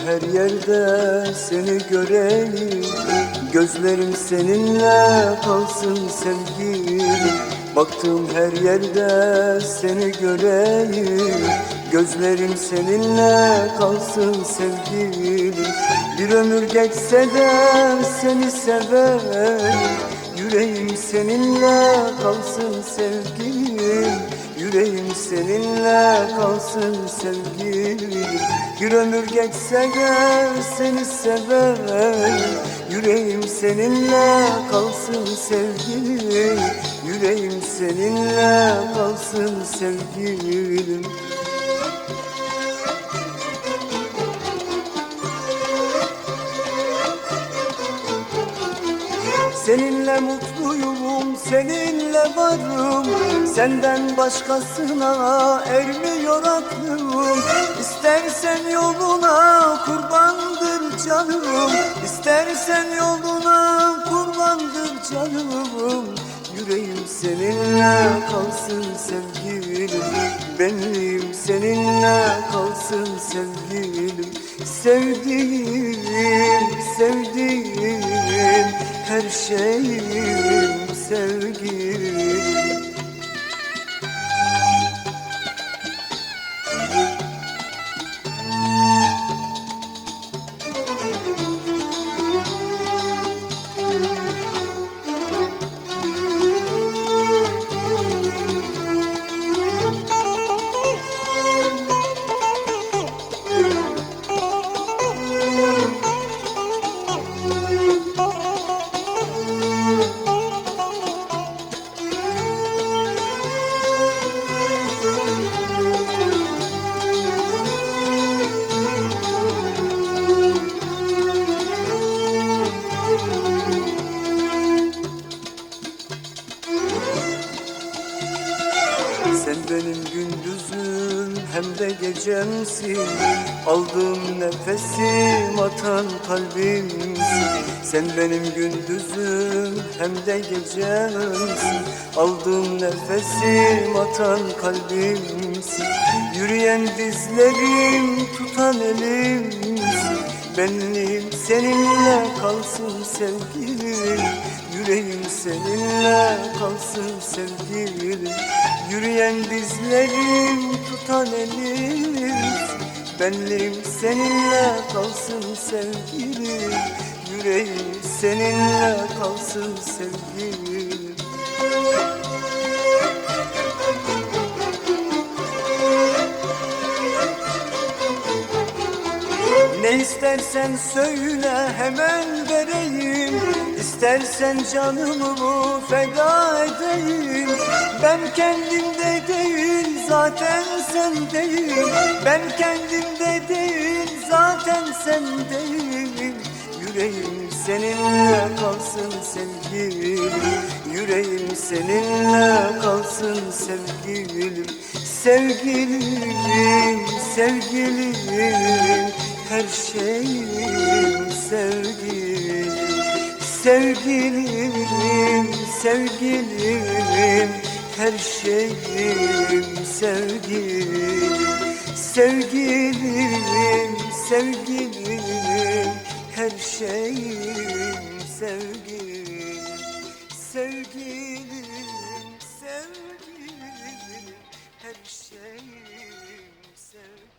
her yerde seni göreyim. Gözlerim seninle kalsın sevgilim. Baktığım her yerde seni göreyim. Gözlerim seninle kalsın sevgilim. Bir ömür geçse de seni severim. Yüreğim seninle kalsın sevgilim. Yüreğim seninle kalsın sevgilim. Bir ömür geçse de seni severim. Yüreğim seninle kalsın sevgilim. Yüreğim seninle kalsın sevgilim. Seninle mutluyum, seninle varım. Senden başkasına ermiyor aklım. İstersen yoluna kurbandır canım. İstersen yoluna kurbandır canım. Yüreğim seninle kalsın sevgilim. Benliğim seninle kalsın sevgilim. Sevdiğim, sevdiğim, her şeyim sevgilim. Sen benim gündüzüm hem de gecemsin. Aldığım nefesim atan kalbimsin. Sen benim gündüzüm hem de gecemsin. Aldığım nefesim atan kalbimsin. Yürüyen dizlerim, tutan elimsin. Benliğim seninle kalsın sevgilim. Yüreğim seninle kalsın sevgilim. Yürüyen dizlerim, tutan elim. Benliğim seninle kalsın sevgilim. Yüreğim seninle kalsın sevgilim. Ne istersen söyle hemen vereyim. İstersen canımı feda edeyim. Ben kendimde değil zaten sendeyim. Ben kendimde değil zaten sendeyim. Yüreğim seninle kalsın sevgilim. Yüreğim seninle kalsın sevgilim. Sevgilim, sevgilim, her şeyim sevgilim. Sevgilim, sevgilim, her şeyim sevgilim. Sevgilim, sevgilim, her şeyim sevgilim. Sevgilim, sevgilim, her şeyim sevgilim.